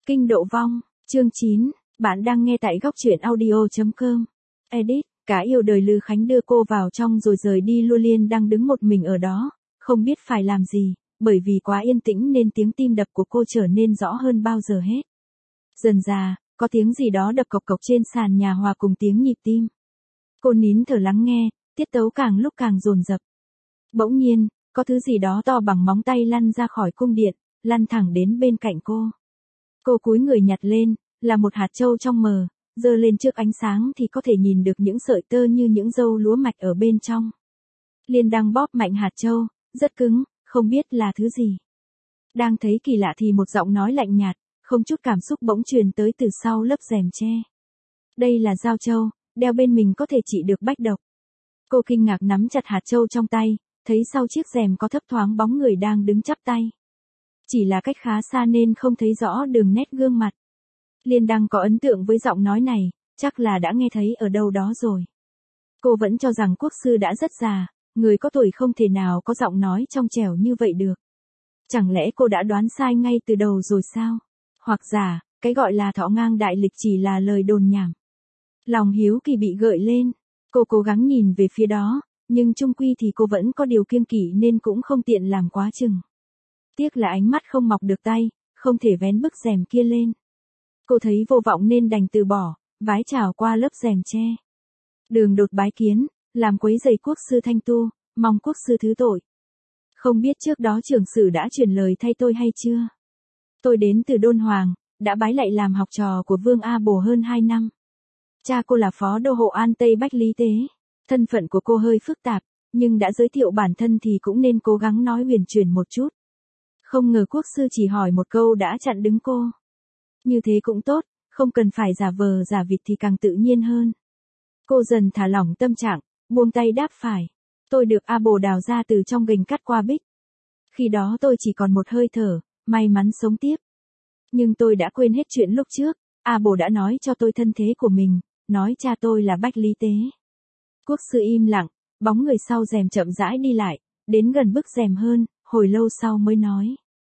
Kinh độ vong, chương 9, bạn đang nghe tại góc truyện audio.com. Edit, cả yêu đời Lư Khánh đưa cô vào trong rồi rời đi. Lua Liên đang đứng một mình ở đó, không biết phải làm gì, bởi vì quá yên tĩnh nên tiếng tim đập của cô trở nên rõ hơn bao giờ hết. Dần dà, có tiếng gì đó đập cộc cộc trên sàn nhà hòa cùng tiếng nhịp tim. Cô nín thở lắng nghe, tiết tấu càng lúc càng dồn dập. Bỗng nhiên, có thứ gì đó to bằng móng tay lăn ra khỏi cung điện, lăn thẳng đến bên cạnh cô. Cô cúi người nhặt lên, là một hạt châu trong mờ, giơ lên trước ánh sáng thì có thể nhìn được những sợi tơ như những râu lúa mạch ở bên trong. Liên đang bóp mạnh hạt châu, rất cứng, không biết là thứ gì. Đang thấy kỳ lạ thì một giọng nói lạnh nhạt, không chút cảm xúc bỗng truyền tới từ sau lớp rèm tre. Đây là dao châu, đeo bên mình có thể trị được bách độc. Cô kinh ngạc nắm chặt hạt châu trong tay, thấy sau chiếc rèm có thấp thoáng bóng người đang đứng chắp tay. Chỉ là cách khá xa nên không thấy rõ đường nét gương mặt. Liên đang có ấn tượng với giọng nói này, chắc là đã nghe thấy ở đâu đó rồi. Cô vẫn cho rằng quốc sư đã rất già, người có tuổi không thể nào có giọng nói trong trẻo như vậy được. Chẳng lẽ cô đã đoán sai ngay từ đầu rồi sao? Hoặc giả, cái gọi là thọ ngang đại lịch chỉ là lời đồn nhảm. Lòng hiếu kỳ bị gợi lên, cô cố gắng nhìn về phía đó, nhưng chung quy thì cô vẫn có điều kiêng kỵ nên cũng không tiện làm quá chừng. Tiếc là ánh mắt không mọc được tay, không thể vén bức rèm kia lên. Cô thấy vô vọng nên đành từ bỏ, vái chào qua lớp rèm tre. Đường đột bái kiến, làm quấy rầy quốc sư thanh tu, mong quốc sư thứ tội. Không biết trước đó trưởng sử đã truyền lời thay tôi hay chưa? Tôi đến từ Đôn Hoàng, đã bái lạy làm học trò của Vương A Bồ hơn 2 năm. Cha cô là phó đô hộ An Tây Bách Lý Tế. Thân phận của cô hơi phức tạp, nhưng đã giới thiệu bản thân thì cũng nên cố gắng nói huyền chuyển một chút. Không ngờ quốc sư chỉ hỏi một câu đã chặn đứng cô. Như thế cũng tốt, không cần phải giả vờ giả vịt thì càng tự nhiên hơn. Cô dần thả lỏng tâm trạng, buông tay đáp phải. Tôi được A Bồ đào ra từ trong gành cắt qua bích. Khi đó tôi chỉ còn một hơi thở, may mắn sống tiếp. Nhưng tôi đã quên hết chuyện lúc trước, A Bồ đã nói cho tôi thân thế của mình, nói cha tôi là Bách Lý Tế. Quốc sư im lặng, bóng người sau rèm chậm rãi đi lại, đến gần bức rèm hơn, hồi lâu sau mới nói.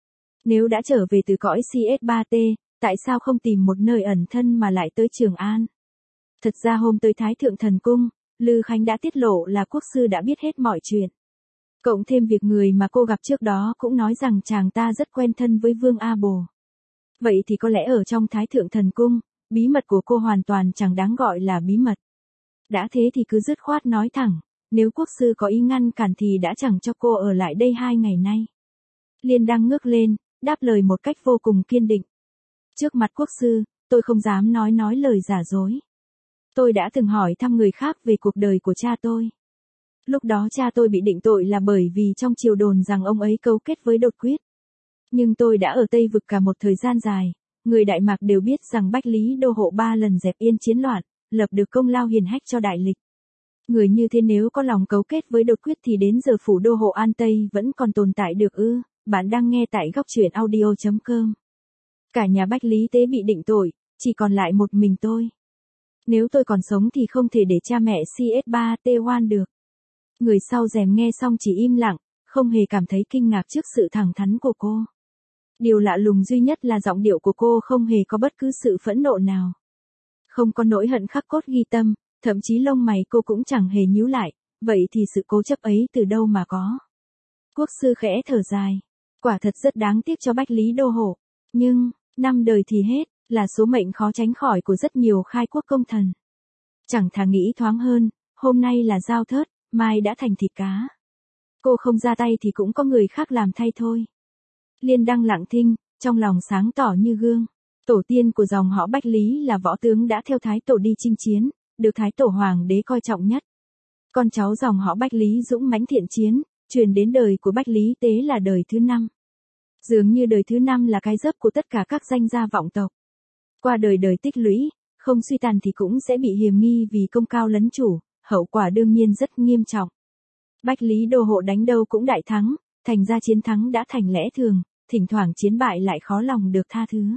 Nếu đã trở về từ cõi CS3T, tại sao không tìm một nơi ẩn thân mà lại tới Trường An? Thật ra hôm tới Thái Thượng Thần Cung, Lư Khánh đã tiết lộ là quốc sư đã biết hết mọi chuyện. Cộng thêm việc người mà cô gặp trước đó cũng nói rằng chàng ta rất quen thân với Vương A Bồ. Vậy thì có lẽ ở trong Thái Thượng Thần Cung, bí mật của cô hoàn toàn chẳng đáng gọi là bí mật. Đã thế thì cứ dứt khoát nói thẳng, nếu quốc sư có ý ngăn cản thì đã chẳng cho cô ở lại đây 2 ngày nay. Liên đang ngước lên, đáp lời một cách vô cùng kiên định. Trước mặt quốc sư, tôi không dám nói lời giả dối. Tôi đã từng hỏi thăm người khác về cuộc đời của cha tôi. Lúc đó cha tôi bị định tội là bởi vì trong triều đồn rằng ông ấy cấu kết với Đột Quyết. Nhưng tôi đã ở Tây Vực cả một thời gian dài, người Đại Mạc đều biết rằng Bách Lý Đô hộ 3 lần dẹp yên chiến loạn, lập được công lao hiển hách cho đại lịch. Người như thế nếu có lòng cấu kết với Đột Quyết thì đến giờ phủ đô hộ An Tây vẫn còn tồn tại được ư? Bạn đang nghe tại góc truyện audio.com. Cả nhà Bách Lý Tế bị định tội, chỉ còn lại một mình tôi. Nếu tôi còn sống thì không thể để cha mẹ CS3T oan được. Người sau rèm nghe xong chỉ im lặng, không hề cảm thấy kinh ngạc trước sự thẳng thắn của cô. Điều lạ lùng duy nhất là giọng điệu của cô không hề có bất cứ sự phẫn nộ nào. Không có nỗi hận khắc cốt ghi tâm, thậm chí lông mày cô cũng chẳng hề nhíu lại, vậy thì sự cố chấp ấy từ đâu mà có. Quốc sư khẽ thở dài, quả thật rất đáng tiếc cho Bách Lý Đô hộ, nhưng, năm đời thì hết, là số mệnh khó tránh khỏi của rất nhiều khai quốc công thần. Chẳng thà nghĩ thoáng hơn, hôm nay là dao thớt, mai đã thành thịt cá. Cô không ra tay thì cũng có người khác làm thay thôi. Liên đang lặng thinh, trong lòng sáng tỏ như gương. Tổ tiên của dòng họ Bách Lý là võ tướng đã theo Thái Tổ đi chinh chiến, được Thái Tổ Hoàng đế coi trọng nhất. Con cháu dòng họ Bách Lý dũng mãnh thiện chiến, truyền đến đời của Bách Lý Tế là đời thứ 5. Dường như đời thứ 5 là cái dấp của tất cả các danh gia vọng tộc. Qua đời đời tích lũy, không suy tàn thì cũng sẽ bị hiềm nghi vì công cao lấn chủ, hậu quả đương nhiên rất nghiêm trọng. Bách Lý Đô hộ đánh đâu cũng đại thắng, thành ra chiến thắng đã thành lẽ thường, thỉnh thoảng chiến bại lại khó lòng được tha thứ.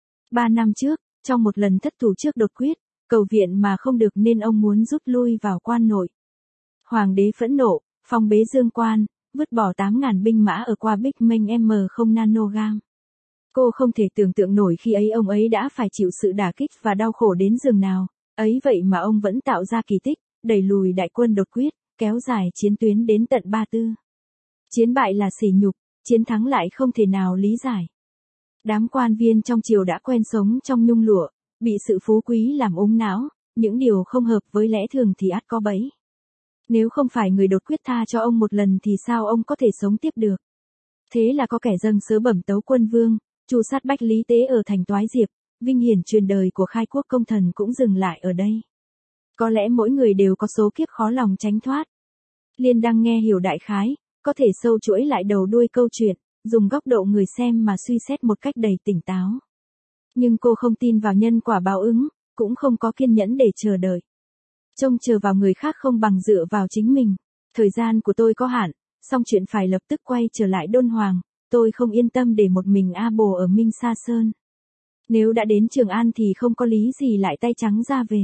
3 năm trước, trong một lần thất thủ trước Đột Quyết, cầu viện mà không được nên ông muốn rút lui vào quan nội. Hoàng đế phẫn nộ, phong bế Dương Quan, vứt bỏ 8.000 binh mã ở qua Bích Mênh M0 nanogram. Cô không thể tưởng tượng nổi khi ấy ông ấy đã phải chịu sự đả kích và đau khổ đến giường nào, ấy vậy mà ông vẫn tạo ra kỳ tích, đẩy lùi đại quân đột quyết, kéo dài chiến tuyến đến tận Ba Tư. Chiến bại là sỉ nhục, chiến thắng lại không thể nào lý giải. Đám quan viên trong triều đã quen sống trong nhung lụa, bị sự phú quý làm úng não, những điều không hợp với lẽ thường thì ắt có bẫy. Nếu không phải người đột quyết tha cho ông một lần thì sao ông có thể sống tiếp được? Thế là có kẻ dâng sớ bẩm tấu quân vương, tru sát Bách Lý Tế ở thành Toái Diệp, vinh hiển truyền đời của khai quốc công thần cũng dừng lại ở đây. Có lẽ mỗi người đều có số kiếp khó lòng tránh thoát. Liên Đăng nghe hiểu đại khái, có thể sâu chuỗi lại đầu đuôi câu chuyện, dùng góc độ người xem mà suy xét một cách đầy tỉnh táo. Nhưng cô không tin vào nhân quả báo ứng, cũng không có kiên nhẫn để chờ đợi. Trông chờ vào người khác không bằng dựa vào chính mình. Thời gian của tôi có hạn, xong chuyện phải lập tức quay trở lại Đôn Hoàng, tôi không yên tâm để một mình A Bồ ở Minh Sa Sơn. Nếu đã đến Trường An thì không có lý gì lại tay trắng ra về.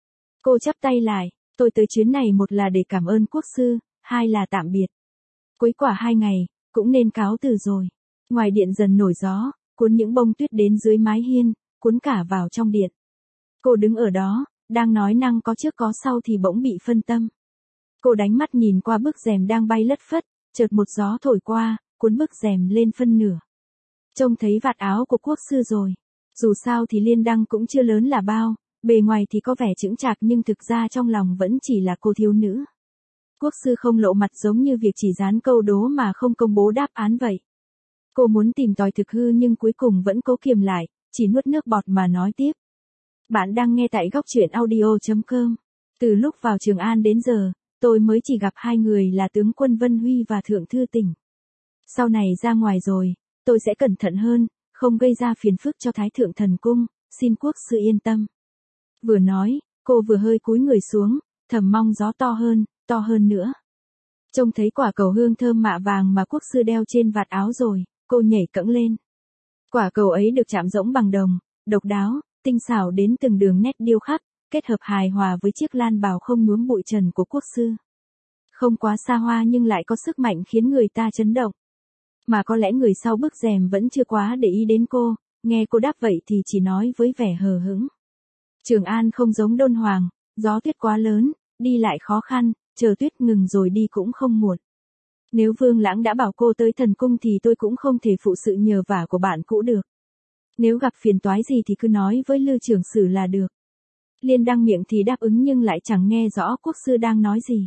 Cô chắp tay lại, tôi tới chuyến này một là để cảm ơn quốc sư, hai là tạm biệt. Cuối quả 2 ngày, cũng nên cáo từ rồi. Ngoài điện dần nổi gió, cuốn những bông tuyết đến dưới mái hiên, cuốn cả vào trong điện. Cô đứng ở đó, đang nói năng có trước có sau thì bỗng bị phân tâm. Cô đánh mắt nhìn qua bức rèm đang bay lất phất, chợt một gió thổi qua, cuốn bức rèm lên phân nửa. Trông thấy vạt áo của quốc sư rồi. Dù sao thì Liên Đăng cũng chưa lớn là bao, bề ngoài thì có vẻ chững chạc nhưng thực ra trong lòng vẫn chỉ là cô thiếu nữ. Quốc sư không lộ mặt giống như việc chỉ dán câu đố mà không công bố đáp án vậy. Cô muốn tìm tòi thực hư nhưng cuối cùng vẫn cố kiềm lại, chỉ nuốt nước bọt mà nói tiếp. Bạn đang nghe tại góc truyện audio.com. Từ lúc vào Trường An đến giờ, tôi mới chỉ gặp 2 người là tướng quân Vân Huy và Thượng Thư Tỉnh. Sau này ra ngoài rồi, tôi sẽ cẩn thận hơn, không gây ra phiền phức cho Thái Thượng Thần Cung, xin quốc sư yên tâm. Vừa nói, cô vừa hơi cúi người xuống, thầm mong gió to hơn nữa. Trông thấy quả cầu hương thơm mạ vàng mà quốc sư đeo trên vạt áo rồi, cô nhảy cẫng lên. Quả cầu ấy được chạm rỗng bằng đồng, độc đáo, tinh xảo đến từng đường nét điêu khắc, kết hợp hài hòa với chiếc lan bào không nhuốm bụi trần của quốc sư. Không quá xa hoa nhưng lại có sức mạnh khiến người ta chấn động. Mà có lẽ người sau bức rèm vẫn chưa quá để ý đến cô, nghe cô đáp vậy thì chỉ nói với vẻ hờ hững. Trường An không giống Đôn Hoàng, gió tuyết quá lớn, đi lại khó khăn, chờ tuyết ngừng rồi đi cũng không muộn. Nếu Vương Lãng đã bảo cô tới thần cung thì tôi cũng không thể phụ sự nhờ vả của bạn cũ được. Nếu gặp phiền toái gì thì cứ nói với Lư trưởng sử là được. Liên Đăng miệng thì đáp ứng nhưng lại chẳng nghe rõ quốc sư đang nói gì.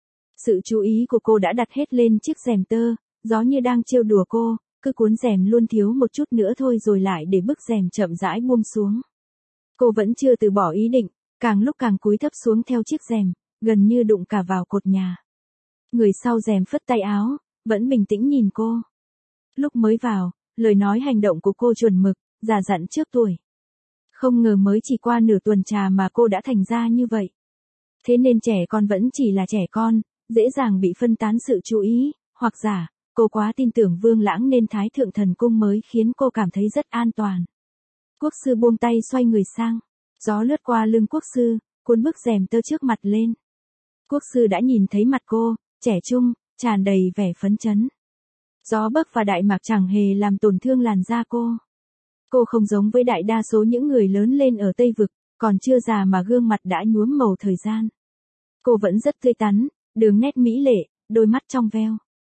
Sự chú ý của cô đã đặt hết lên chiếc rèm tơ, gió như đang trêu đùa cô, cứ cuốn rèm luôn thiếu một chút nữa thôi rồi lại để bức rèm chậm rãi buông xuống. Cô vẫn chưa từ bỏ ý định, càng lúc càng cúi thấp xuống theo chiếc rèm, gần như đụng cả vào cột nhà. Người sau rèm phất tay áo, vẫn bình tĩnh nhìn cô. Lúc mới vào, lời nói hành động của cô chuẩn mực, già dặn trước tuổi. Không ngờ mới chỉ qua nửa tuần trà mà cô đã thành ra như vậy. Thế nên trẻ con vẫn chỉ là trẻ con, dễ dàng bị phân tán sự chú ý, hoặc giả, cô quá tin tưởng Vương Lãng nên Thái Thượng Thần Cung mới khiến cô cảm thấy rất an toàn. Quốc sư buông tay xoay người sang. Gió lướt qua lưng quốc sư, cuốn bức rèm tơ trước mặt lên. Quốc sư đã nhìn thấy mặt cô, trẻ trung, tràn đầy vẻ phấn chấn. Gió bấc và đại mạc chẳng hề làm tổn thương làn da cô. Cô không giống với đại đa số những người lớn lên ở Tây Vực, còn chưa già mà gương mặt đã nhuốm màu thời gian. Cô vẫn rất tươi tắn, đường nét mỹ lệ, đôi mắt trong veo.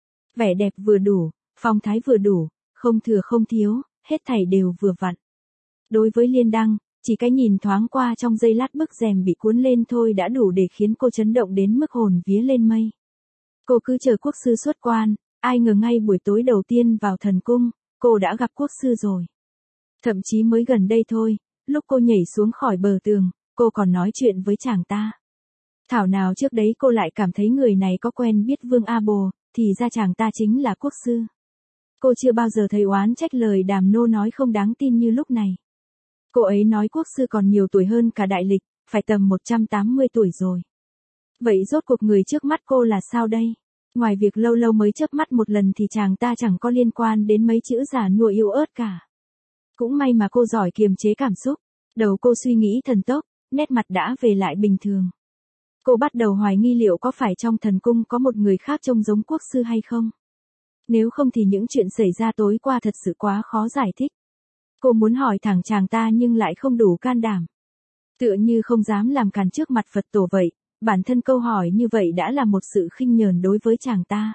Vẻ đẹp vừa đủ, phong thái vừa đủ, không thừa không thiếu, hết thảy đều vừa vặn. Đối với Liên Đăng, chỉ cái nhìn thoáng qua trong giây lát bức rèm bị cuốn lên thôi đã đủ để khiến cô chấn động đến mức hồn vía lên mây. Cô cứ chờ quốc sư xuất quan, ai ngờ ngay buổi tối đầu tiên vào thần cung, cô đã gặp quốc sư rồi. Thậm chí mới gần đây thôi, lúc cô nhảy xuống khỏi bờ tường, cô còn nói chuyện với chàng ta. Thảo nào trước đấy cô lại cảm thấy người này có quen biết Vương A Bồ, thì ra chàng ta chính là quốc sư. Cô chưa bao giờ thấy oán trách lời Đàm Nô nói không đáng tin như lúc này. Cô ấy nói quốc sư còn nhiều tuổi hơn cả đại lịch, phải tầm 180 tuổi rồi. Vậy rốt cuộc người trước mắt cô là sao đây? Ngoài việc lâu lâu mới chớp mắt một lần thì chàng ta chẳng có liên quan đến mấy chữ giả nua yếu ớt cả. Cũng may mà cô giỏi kiềm chế cảm xúc. Đầu cô suy nghĩ thần tốc, nét mặt đã về lại bình thường. Cô bắt đầu hoài nghi liệu có phải trong thần cung có một người khác trông giống quốc sư hay không? Nếu không thì những chuyện xảy ra tối qua thật sự quá khó giải thích. Cô muốn hỏi thẳng chàng ta nhưng lại không đủ can đảm. Tựa như không dám làm càn trước mặt Phật tổ vậy, bản thân câu hỏi như vậy đã là một sự khinh nhờn đối với chàng ta.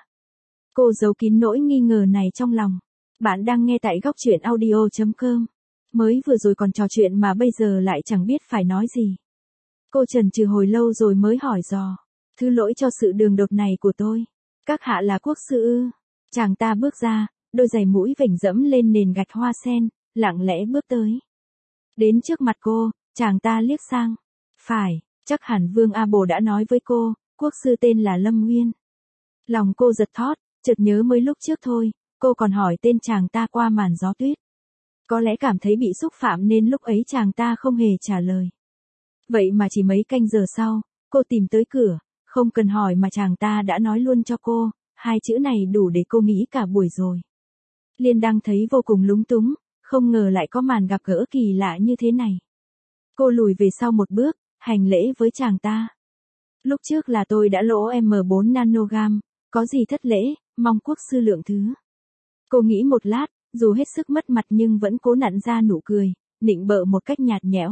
Cô giấu kín nỗi nghi ngờ này trong lòng. Bạn đang nghe tại góc truyện audio.com. Mới vừa rồi còn trò chuyện mà bây giờ lại chẳng biết phải nói gì. Cô chần chừ hồi lâu rồi mới hỏi dò. Thứ lỗi cho sự đường đột này của tôi. Các hạ là quốc sư ư? Chàng ta bước ra, đôi giày mũi vểnh dẫm lên nền gạch hoa sen, lặng lẽ bước tới. Đến trước mặt cô, chàng ta liếc sang. Phải, chắc hẳn Vương A Bồ đã nói với cô, quốc sư tên là Lâm Nguyên. Lòng cô giật thót, chợt nhớ mới lúc trước thôi, cô còn hỏi tên chàng ta qua màn gió tuyết. Có lẽ cảm thấy bị xúc phạm nên lúc ấy chàng ta không hề trả lời. Vậy mà chỉ mấy canh giờ sau, cô tìm tới cửa, không cần hỏi mà chàng ta đã nói luôn cho cô, hai chữ này đủ để cô nghĩ cả buổi rồi. Liên đang thấy vô cùng lúng túng, không ngờ lại có màn gặp gỡ kỳ lạ như thế này. Cô lùi về sau một bước, hành lễ với chàng ta. Lúc trước là tôi đã lỗ M4 nanogam, có gì thất lễ, mong quốc sư lượng thứ. Cô nghĩ một lát, dù hết sức mất mặt nhưng vẫn cố nặn ra nụ cười, nịnh bợ một cách nhạt nhẽo.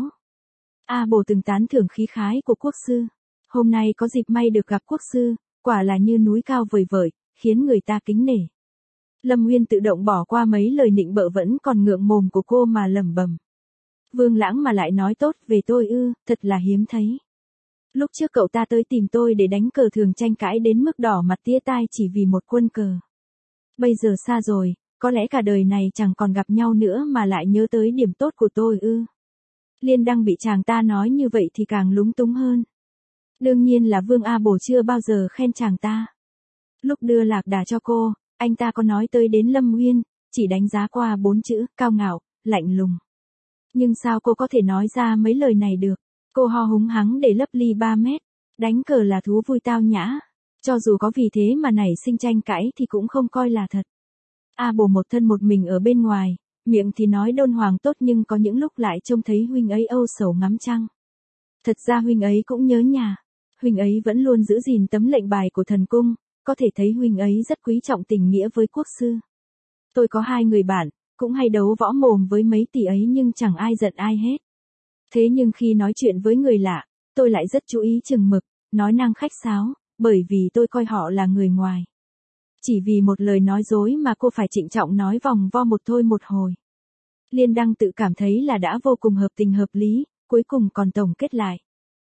A Bồ từng tán thưởng khí khái của quốc sư. Hôm nay có dịp may được gặp quốc sư, quả là như núi cao vời vợi, khiến người ta kính nể. Lâm Nguyên tự động bỏ qua mấy lời nịnh bợ vẫn còn ngượng mồm của cô mà lẩm bẩm. Vương Lãng mà lại nói tốt về tôi ư, thật là hiếm thấy. Lúc trước cậu ta tới tìm tôi để đánh cờ thường tranh cãi đến mức đỏ mặt tía tai chỉ vì một quân cờ. Bây giờ xa rồi, có lẽ cả đời này chẳng còn gặp nhau nữa mà lại nhớ tới điểm tốt của tôi ư. Liên đang bị chàng ta nói như vậy thì càng lúng túng hơn. Đương nhiên là Vương A Bồ chưa bao giờ khen chàng ta. Lúc đưa lạc đà cho cô, anh ta có nói tới đến Lâm Nguyên, chỉ đánh giá qua 4 chữ, cao ngạo, lạnh lùng. Nhưng sao cô có thể nói ra mấy lời này được? Cô ho húng hắng để lấp ly 3 mét. Đánh cờ là thú vui tao nhã. Cho dù có vì thế mà nảy sinh tranh cãi thì cũng không coi là thật. A Bồ một thân một mình ở bên ngoài, miệng thì nói đôn hoàng tốt nhưng có những lúc lại trông thấy huynh ấy âu sầu ngắm trăng. Thật ra huynh ấy cũng nhớ nhà. Huynh ấy vẫn luôn giữ gìn tấm lệnh bài của thần cung, có thể thấy huynh ấy rất quý trọng tình nghĩa với quốc sư. Tôi có 2 người bạn, cũng hay đấu võ mồm với mấy tỷ ấy nhưng chẳng ai giận ai hết. Thế nhưng khi nói chuyện với người lạ, tôi lại rất chú ý chừng mực, nói năng khách sáo, bởi vì tôi coi họ là người ngoài. Chỉ vì một lời nói dối mà cô phải trịnh trọng nói vòng vo một thôi một hồi. Liên Đăng tự cảm thấy là đã vô cùng hợp tình hợp lý, cuối cùng còn tổng kết lại.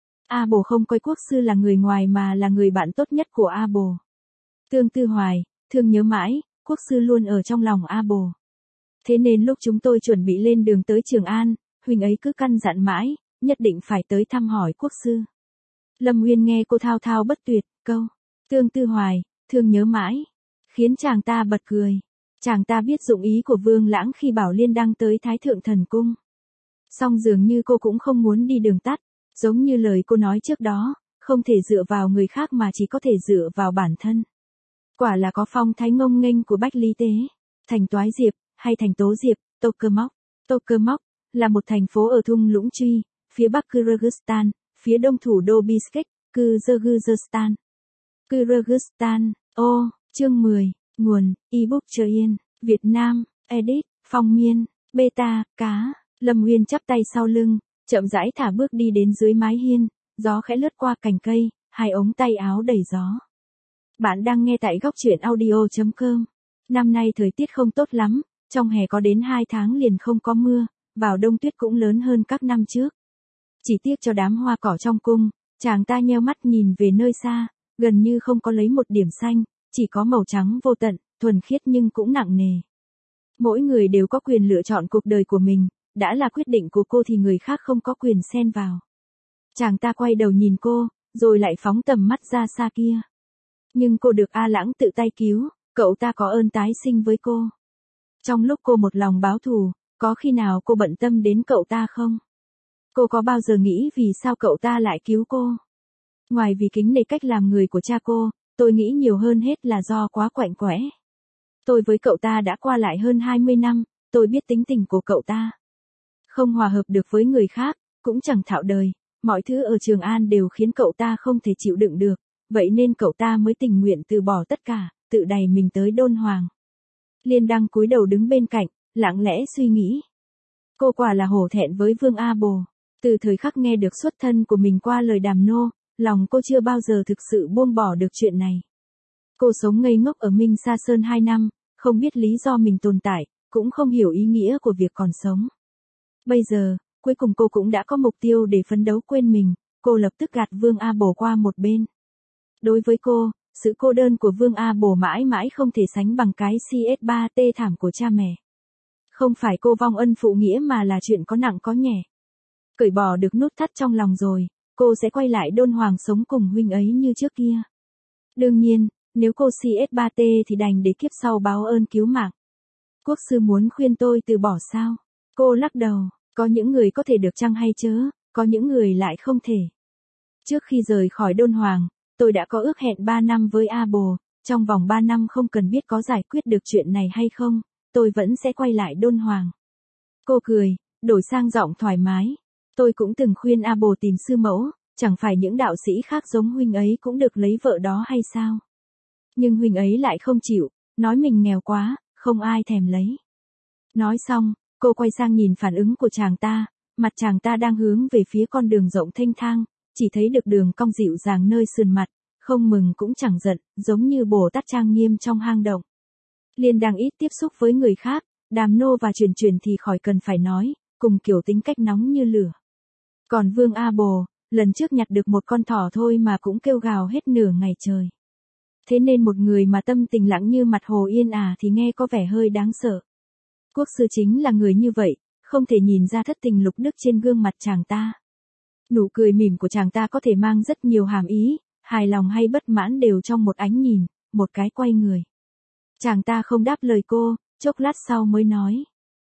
A Bồ không coi quốc sư là người ngoài mà là người bạn tốt nhất của A Bồ. Tương tư hoài, thương nhớ mãi, quốc sư luôn ở trong lòng A Bồ. Thế nên lúc chúng tôi chuẩn bị lên đường tới Trường An, huynh ấy cứ căn dặn mãi, nhất định phải tới thăm hỏi quốc sư. Lâm Nguyên nghe cô thao thao bất tuyệt, câu, tương tư hoài, thương nhớ mãi, khiến chàng ta bật cười. Chàng ta biết dụng ý của Vương Lãng khi bảo Liên Đăng tới Thái Thượng Thần Cung. Song dường như cô cũng không muốn đi đường tắt, giống như lời cô nói trước đó, không thể dựa vào người khác mà chỉ có thể dựa vào bản thân. Quả là có phong thái ngông nghênh của Bách Lý Tế. Thành Toái Diệp, hay thành Tố Diệp, Tokermok. Tokermok là một thành phố ở thung lũng Truy, phía bắc Kyrgyzstan, phía đông thủ đô Bishkek, Kyrgyzstan. Kyrgyzstan, chương 10, nguồn, ebook Chờ Yên, Việt Nam, edit, Phong Miên, beta, cá. Lâm Nguyên chắp tay sau lưng, chậm rãi thả bước đi đến dưới mái hiên, gió khẽ lướt qua cành cây, 2 ống tay áo đầy gió. Bạn đang nghe tại góc truyện audio.com. Năm nay thời tiết không tốt lắm, trong hè có đến 2 tháng liền không có mưa, vào đông tuyết cũng lớn hơn các năm trước. Chỉ tiếc cho đám hoa cỏ trong cung, chàng ta nheo mắt nhìn về nơi xa, gần như không có lấy một điểm xanh, chỉ có màu trắng vô tận, thuần khiết nhưng cũng nặng nề. Mỗi người đều có quyền lựa chọn cuộc đời của mình, đã là quyết định của cô thì người khác không có quyền xen vào. Chàng ta quay đầu nhìn cô, rồi lại phóng tầm mắt ra xa kia. Nhưng cô được A Lãng tự tay cứu, cậu ta có ơn tái sinh với cô. Trong lúc cô một lòng báo thù, có khi nào cô bận tâm đến cậu ta không? Cô có bao giờ nghĩ vì sao cậu ta lại cứu cô? Ngoài vì kính nể cách làm người của cha cô, tôi nghĩ nhiều hơn hết là do quá quạnh quẽ. Tôi với cậu ta đã qua lại hơn 20 năm, tôi biết tính tình của cậu ta. Không hòa hợp được với người khác, cũng chẳng thạo đời, mọi thứ ở Trường An đều khiến cậu ta không thể chịu đựng được, vậy nên cậu ta mới tình nguyện từ bỏ tất cả, tự đày mình tới Đôn Hoàng. Liên Đăng cúi đầu đứng bên cạnh, lặng lẽ suy nghĩ. Cô quả là hổ thẹn với Vương A Bồ. Từ thời khắc nghe được xuất thân của mình qua lời đàm nô, lòng cô chưa bao giờ thực sự buông bỏ được chuyện này. Cô sống ngây ngốc ở Minh Sa Sơn 2 năm, không biết lý do mình tồn tại, cũng không hiểu ý nghĩa của việc còn sống. Bây giờ, cuối cùng cô cũng đã có mục tiêu để phấn đấu quên mình, cô lập tức gạt Vương A Bồ qua một bên. Đối với cô, sự cô đơn của Vương A Bồ mãi mãi không thể sánh bằng cái CS3T thảm của cha mẹ. Không phải cô vong ân phụ nghĩa mà là chuyện có nặng có nhẹ. Cởi bỏ được nút thắt trong lòng rồi, cô sẽ quay lại Đôn Hoàng sống cùng huynh ấy như trước kia. Đương nhiên, nếu cô CS3T thì đành để kiếp sau báo ơn cứu mạng. Quốc sư muốn khuyên tôi từ bỏ sao? Cô lắc đầu, có những người có thể được chăng hay chớ, có những người lại không thể. Trước khi rời khỏi Đôn Hoàng, tôi đã có ước hẹn 3 năm với A Bồ, trong vòng 3 năm không cần biết có giải quyết được chuyện này hay không, tôi vẫn sẽ quay lại Đôn Hoàng. Cô cười, đổi sang giọng thoải mái. Tôi cũng từng khuyên A Bồ tìm sư mẫu, chẳng phải những đạo sĩ khác giống huynh ấy cũng được lấy vợ đó hay sao? Nhưng huynh ấy lại không chịu, nói mình nghèo quá, không ai thèm lấy. Nói xong, cô quay sang nhìn phản ứng của chàng ta, mặt chàng ta đang hướng về phía con đường rộng thênh thang, chỉ thấy được đường cong dịu dàng nơi sườn mặt, không mừng cũng chẳng giận, giống như Bồ Tát trang nghiêm trong hang động. Liên đang ít tiếp xúc với người khác, đàm nô và truyền thì khỏi cần phải nói, cùng kiểu tính cách nóng như lửa. Còn Vương A Bồ, lần trước nhặt được một con thỏ thôi mà cũng kêu gào hết nửa ngày trời. Thế nên một người mà tâm tình lặng như mặt hồ yên thì nghe có vẻ hơi đáng sợ. Quốc sư chính là người như vậy, không thể nhìn ra thất tình lục đức trên gương mặt chàng ta. Nụ cười mỉm của chàng ta có thể mang rất nhiều hàm ý, hài lòng hay bất mãn đều trong một ánh nhìn, một cái quay người. Chàng ta không đáp lời cô, chốc lát sau mới nói.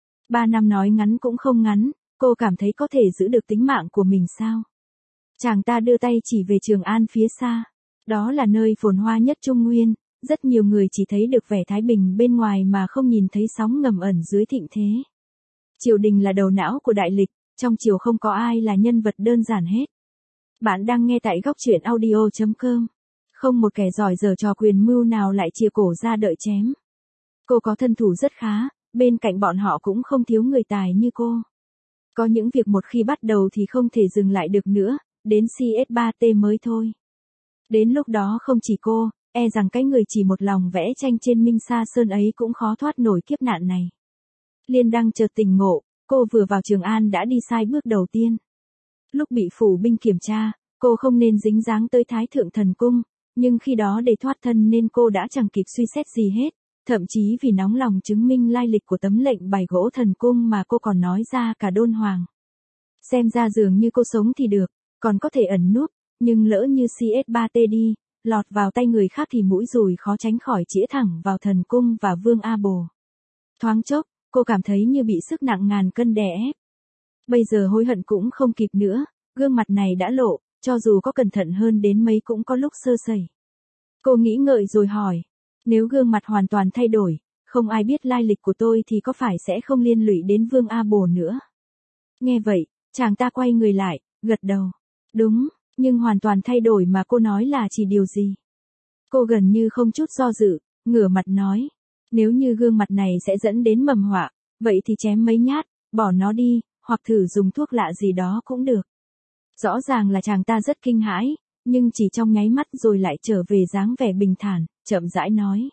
3 năm nói ngắn cũng không ngắn, cô cảm thấy có thể giữ được tính mạng của mình sao? Chàng ta đưa tay chỉ về Trường An phía xa. Đó là nơi phồn hoa nhất Trung Nguyên, rất nhiều người chỉ thấy được vẻ thái bình bên ngoài mà không nhìn thấy sóng ngầm ẩn dưới thịnh thế. Triều đình là đầu não của đại lịch, trong triều không có ai là nhân vật đơn giản hết. Bạn đang nghe tại góc truyện audio.com. Không một kẻ giỏi giở trò quyền mưu nào lại chìa cổ ra đợi chém. Cô có thân thủ rất khá, bên cạnh bọn họ cũng không thiếu người tài như cô. Có những việc một khi bắt đầu thì không thể dừng lại được nữa, đến CS3T mới thôi. Đến lúc đó không chỉ cô, rằng cái người chỉ một lòng vẽ tranh trên Minh Sa Sơn ấy cũng khó thoát nổi kiếp nạn này. Liên Đăng chợt tỉnh ngộ, cô vừa vào Trường An đã đi sai bước đầu tiên. Lúc bị phủ binh kiểm tra, cô không nên dính dáng tới Thái Thượng Thần Cung, nhưng khi đó để thoát thân nên cô đã chẳng kịp suy xét gì hết, thậm chí vì nóng lòng chứng minh lai lịch của tấm lệnh bài gỗ thần cung mà cô còn nói ra cả Đôn Hoàng. Xem ra dường như cô sống thì được, còn có thể ẩn núp, nhưng lỡ như CS3T đi, lọt vào tay người khác thì mũi dùi khó tránh khỏi chĩa thẳng vào thần cung và Vương A Bồ. Thoáng chốc, cô cảm thấy như bị sức nặng ngàn cân đè ép. Bây giờ hối hận cũng không kịp nữa, gương mặt này đã lộ, cho dù có cẩn thận hơn đến mấy cũng có lúc sơ sẩy. Cô nghĩ ngợi rồi hỏi, nếu gương mặt hoàn toàn thay đổi, không ai biết lai lịch của tôi thì có phải sẽ không liên lụy đến Vương A Bồ nữa? Nghe vậy, chàng ta quay người lại, gật đầu. Đúng, nhưng hoàn toàn thay đổi mà cô nói là chỉ điều gì? Cô gần như không chút do dự, ngửa mặt nói. Nếu như gương mặt này sẽ dẫn đến mầm họa, vậy thì chém mấy nhát, bỏ nó đi, hoặc thử dùng thuốc lạ gì đó cũng được. Rõ ràng là chàng ta rất kinh hãi, nhưng chỉ trong nháy mắt rồi lại trở về dáng vẻ bình thản, chậm rãi nói.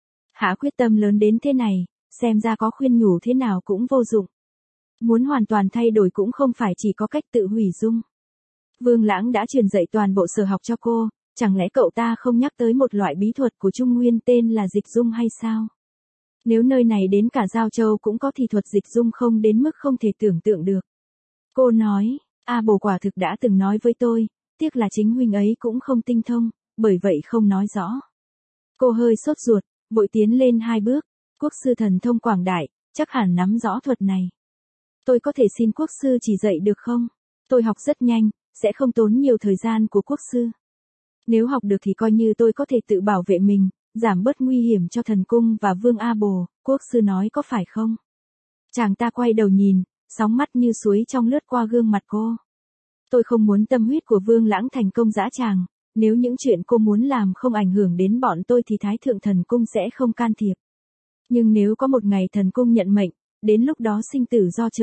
Hạ quyết tâm lớn đến thế này, xem ra có khuyên nhủ thế nào cũng vô dụng. Muốn hoàn toàn thay đổi cũng không phải chỉ có cách tự hủy dung. Vương Lãng đã truyền dạy toàn bộ sở học cho cô, chẳng lẽ cậu ta không nhắc tới một loại bí thuật của Trung Nguyên tên là dịch dung hay sao? Nếu nơi này đến cả Giao Châu cũng có thì thuật dịch dung không đến mức không thể tưởng tượng được. Cô nói, A Bồ quả thực đã từng nói với tôi, tiếc là chính huynh ấy cũng không tinh thông, bởi vậy không nói rõ. Cô hơi sốt ruột, vội tiến lên 2 bước, quốc sư thần thông quảng đại, chắc hẳn nắm rõ thuật này. Tôi có thể xin quốc sư chỉ dạy được không? Tôi học rất nhanh, sẽ không tốn nhiều thời gian của quốc sư. Nếu học được thì coi như tôi có thể tự bảo vệ mình, giảm bớt nguy hiểm cho thần cung và Vương A Bồ, quốc sư nói có phải không? Chàng ta quay đầu nhìn, sóng mắt như suối trong lướt qua gương mặt cô. Tôi không muốn tâm huyết của Vương Lãng thành công dã tràng, nếu những chuyện cô muốn làm không ảnh hưởng đến bọn tôi thì Thái Thượng Thần Cung sẽ không can thiệp. Nhưng nếu có một ngày thần cung nhận mệnh, đến lúc đó sinh tử do trời định,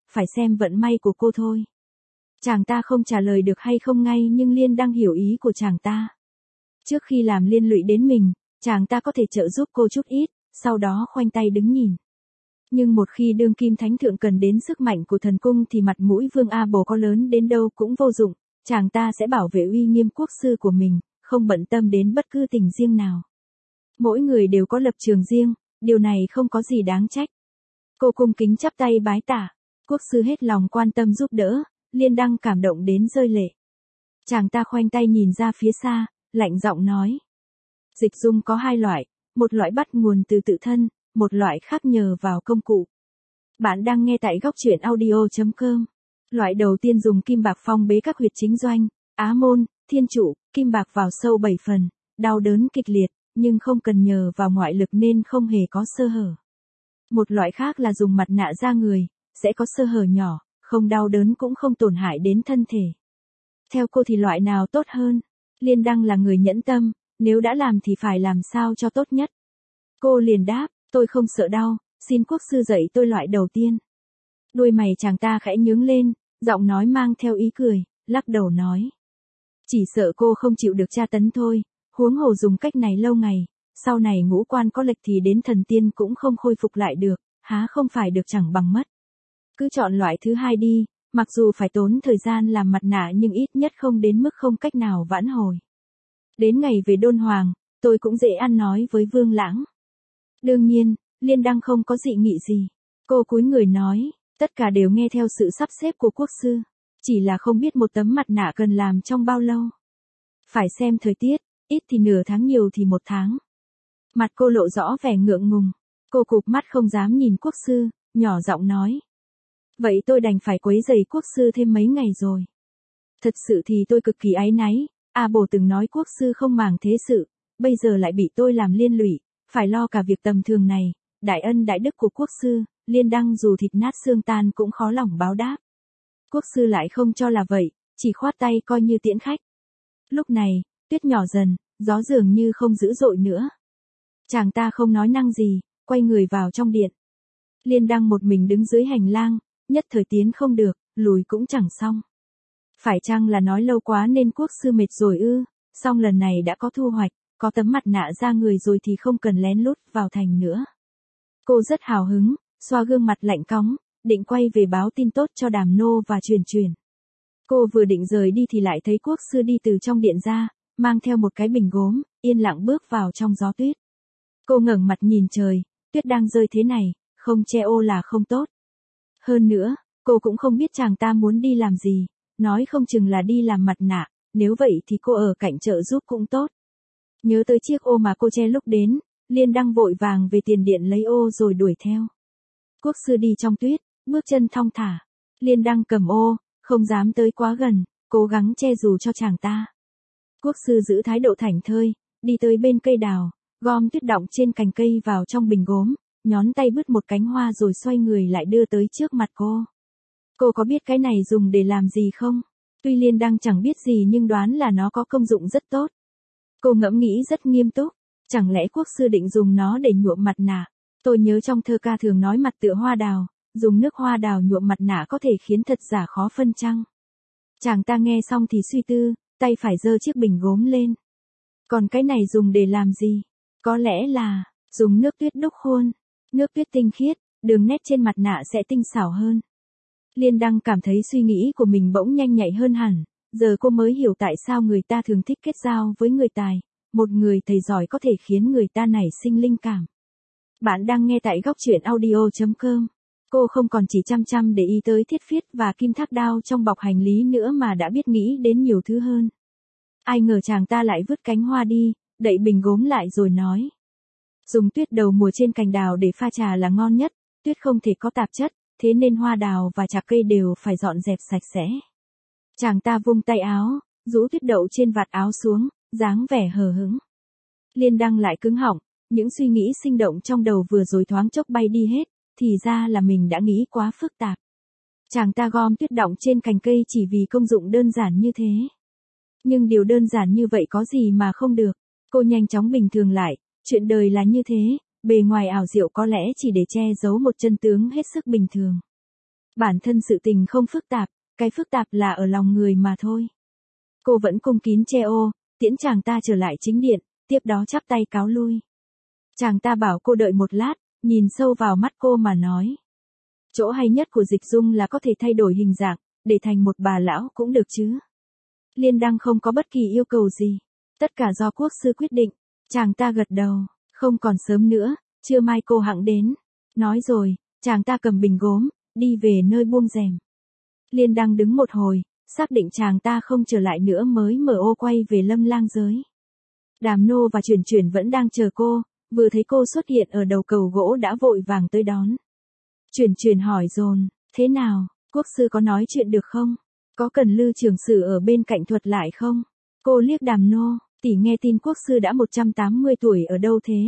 phải xem vận may của cô thôi. Chàng ta không trả lời được hay không ngay nhưng Liên Đăng hiểu ý của chàng ta. Trước khi làm liên lụy đến mình, chàng ta có thể trợ giúp cô chút ít, sau đó khoanh tay đứng nhìn. Nhưng một khi đương kim thánh thượng cần đến sức mạnh của thần cung thì mặt mũi Vương A Bồ có lớn đến đâu cũng vô dụng, chàng ta sẽ bảo vệ uy nghiêm quốc sư của mình, không bận tâm đến bất cứ tình riêng nào. Mỗi người đều có lập trường riêng, điều này không có gì đáng trách. Cô cung kính chắp tay bái tạ, quốc sư hết lòng quan tâm giúp đỡ, Liên Đăng cảm động đến rơi lệ. Chàng ta khoanh tay nhìn ra phía xa, lạnh giọng nói. Dịch dung có hai loại, một loại bắt nguồn từ tự thân, một loại khác nhờ vào công cụ. Bạn đang nghe tại góc truyện audio.com. Loại đầu tiên dùng kim bạc phong bế các huyệt chính doanh, á môn, thiên trụ, kim bạc vào sâu 7 phần, đau đớn kịch liệt, nhưng không cần nhờ vào ngoại lực nên không hề có sơ hở. Một loại khác là dùng mặt nạ da người, sẽ có sơ hở nhỏ, không đau đớn cũng không tổn hại đến thân thể. Theo cô thì loại nào tốt hơn? Liên Đăng là người nhẫn tâm, nếu đã làm thì phải làm sao cho tốt nhất. Cô liền đáp, tôi không sợ đau, xin quốc sư dạy tôi loại đầu tiên. Đuôi mày chàng ta khẽ nhướng lên, giọng nói mang theo ý cười, lắc đầu nói. Chỉ sợ cô không chịu được tra tấn thôi, huống hồ dùng cách này lâu ngày, sau này ngũ quan có lệch thì đến thần tiên cũng không khôi phục lại được, há không phải được chẳng bằng mất. Cứ chọn loại thứ hai đi, mặc dù phải tốn thời gian làm mặt nạ nhưng ít nhất không đến mức không cách nào vãn hồi. Đến ngày về Đôn Hoàng, tôi cũng dễ ăn nói với Vương Lãng. Đương nhiên, Liên Đăng không có dị nghị gì. Cô cúi người nói, tất cả đều nghe theo sự sắp xếp của quốc sư. Chỉ là không biết một tấm mặt nạ cần làm trong bao lâu. Phải xem thời tiết, ít thì nửa tháng nhiều thì 1 tháng. Mặt cô lộ rõ vẻ ngượng ngùng. Cô cụp mắt không dám nhìn quốc sư, nhỏ giọng nói. Vậy tôi đành phải quấy rầy quốc sư thêm mấy ngày rồi. Thật sự thì tôi cực kỳ áy náy, A Bồ từng nói quốc sư không màng thế sự, bây giờ lại bị tôi làm liên lụy, phải lo cả việc tầm thường này, đại ân đại đức của quốc sư, Liên Đăng dù thịt nát xương tan cũng khó lòng báo đáp. Quốc sư lại không cho là vậy, chỉ khoát tay coi như tiễn khách. Lúc này, tuyết nhỏ dần, gió dường như không dữ dội nữa. Chàng ta không nói năng gì, quay người vào trong điện. Liên Đăng một mình đứng dưới hành lang, nhất thời tiến không được, lùi cũng chẳng xong. Phải chăng là nói lâu quá nên quốc sư mệt rồi ư, song lần này đã có thu hoạch, có tấm mặt nạ ra người rồi thì không cần lén lút vào thành nữa. Cô rất hào hứng, xoa gương mặt lạnh cóng, định quay về báo tin tốt cho Đàm Nô và Truyền. Cô vừa định rời đi thì lại thấy quốc sư đi từ trong điện ra, mang theo một cái bình gốm, yên lặng bước vào trong gió tuyết. Cô ngẩng mặt nhìn trời, tuyết đang rơi thế này, không che ô là không tốt. Hơn nữa, cô cũng không biết chàng ta muốn đi làm gì, nói không chừng là đi làm mặt nạ, nếu vậy thì cô ở cạnh trợ giúp cũng tốt. Nhớ tới chiếc ô mà cô che lúc đến, Liên Đăng vội vàng về tiền điện lấy ô rồi đuổi theo. Quốc sư đi trong tuyết, bước chân thong thả. Liên Đăng cầm ô, không dám tới quá gần, cố gắng che dù cho chàng ta. Quốc sư giữ thái độ thảnh thơi, đi tới bên cây đào, gom tuyết đọng trên cành cây vào trong bình gốm, nhón tay bứt một cánh hoa rồi xoay người lại đưa tới trước mặt cô. Cô có biết cái này dùng để làm gì không? Tuy Liên Đăng chẳng biết gì nhưng đoán là nó có công dụng rất tốt. Cô ngẫm nghĩ rất nghiêm túc, chẳng lẽ quốc sư định dùng nó để nhuộm mặt nạ? Tôi nhớ trong thơ ca thường nói mặt tựa hoa đào, dùng nước hoa đào nhuộm mặt nạ có thể khiến thật giả khó phân chăng? Chàng ta nghe xong thì suy tư, tay phải giơ chiếc bình gốm lên. Còn cái này dùng để làm gì? Có lẽ là dùng nước tuyết đúc khuôn. Nước tuyết tinh khiết, đường nét trên mặt nạ sẽ tinh xảo hơn. Liên Đăng cảm thấy suy nghĩ của mình bỗng nhanh nhạy hơn hẳn, giờ cô mới hiểu tại sao người ta thường thích kết giao với người tài, một người thầy giỏi có thể khiến người ta nảy sinh linh cảm. Bạn đang nghe tại góc truyện audio.com. Cô không còn chỉ chăm chăm để ý tới thiết phiết và kim thác đao trong bọc hành lý nữa mà đã biết nghĩ đến nhiều thứ hơn. Ai ngờ chàng ta lại vứt cánh hoa đi, đậy bình gốm lại rồi nói. Dùng tuyết đầu mùa trên cành đào để pha trà là ngon nhất, tuyết không thể có tạp chất, thế nên hoa đào và trà cây đều phải dọn dẹp sạch sẽ. Chàng ta vung tay áo, rũ tuyết đậu trên vạt áo xuống, dáng vẻ hờ hững. Liên Đăng lại cứng họng, những suy nghĩ sinh động trong đầu vừa rồi thoáng chốc bay đi hết, thì ra là mình đã nghĩ quá phức tạp. Chàng ta gom tuyết đọng trên cành cây chỉ vì công dụng đơn giản như thế. Nhưng điều đơn giản như vậy có gì mà không được. Cô nhanh chóng bình thường lại, chuyện đời là như thế, bề ngoài ảo diệu có lẽ chỉ để che giấu một chân tướng hết sức bình thường. Bản thân sự tình không phức tạp, cái phức tạp là ở lòng người mà thôi. Cô vẫn cung kín che ô, tiễn chàng ta trở lại chính điện, tiếp đó chắp tay cáo lui. Chàng ta bảo cô đợi một lát, nhìn sâu vào mắt cô mà nói. Chỗ hay nhất của Dịch Dung là có thể thay đổi hình dạng, để thành một bà lão cũng được chứ. Liên Đăng không có bất kỳ yêu cầu gì. Tất cả do quốc sư quyết định. Chàng ta gật đầu, không còn sớm nữa, trưa mai cô hẵng đến. Nói rồi, chàng ta cầm bình gốm, đi về nơi buông rèm. Liên Đăng đứng một hồi, xác định chàng ta không trở lại nữa mới mở ô quay về Lâm Lang giới. Đàm Nô và Chuyển Chuyển vẫn đang chờ cô, vừa thấy cô xuất hiện ở đầu cầu gỗ đã vội vàng tới đón. Chuyển Chuyển hỏi dồn, thế nào, quốc sư có nói chuyện được không? Có cần Lư trưởng sử ở bên cạnh thuật lại không? Cô liếc Đàm Nô, tỷ nghe tin quốc sư đã 180 tuổi ở đâu thế?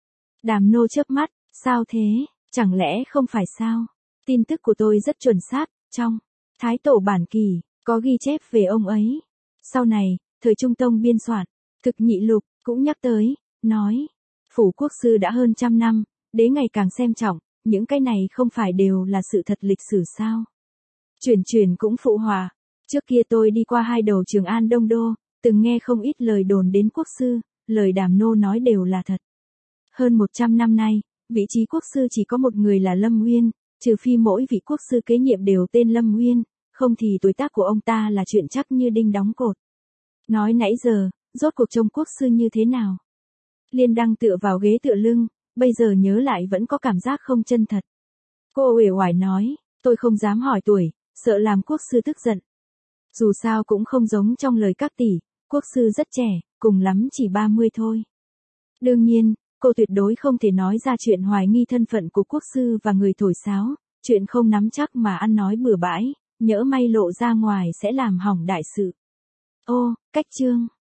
Đàm Nô chớp mắt, sao thế, chẳng lẽ không phải sao? Tin tức của tôi rất chuẩn xác, trong Thái Tổ Bản Kỳ, có ghi chép về ông ấy. Sau này, thời Trung Tông biên soạn, Thực Nhị Lục, cũng nhắc tới, nói, phủ quốc sư đã hơn 100 năm, đế ngày càng xem trọng, những cái này không phải đều là sự thật lịch sử sao? Chuyển Chuyển cũng phụ họa, trước kia tôi đi qua hai đầu Trường An Đông Đô, từng nghe không ít lời đồn đến quốc sư, lời Đàm Nô nói đều là thật. Hơn 100 năm nay, vị trí quốc sư chỉ có một người là Lâm Nguyên, trừ phi mỗi vị quốc sư kế nhiệm đều tên Lâm Nguyên, không thì tuổi tác của ông ta là chuyện chắc như đinh đóng cột. Nói nãy giờ, rốt cuộc trông quốc sư như thế nào? Liên Đăng tựa vào ghế tựa lưng, bây giờ nhớ lại vẫn có cảm giác không chân thật. Cô uể oải nói, tôi không dám hỏi tuổi, sợ làm quốc sư tức giận. Dù sao cũng không giống trong lời các tỷ, quốc sư rất trẻ, cùng lắm chỉ 30 thôi. Đương nhiên, cô tuyệt đối không thể nói ra chuyện hoài nghi thân phận của quốc sư và người thổi sáo, chuyện không nắm chắc mà ăn nói bừa bãi, nhỡ may lộ ra ngoài sẽ làm hỏng đại sự. Ô, cách chương.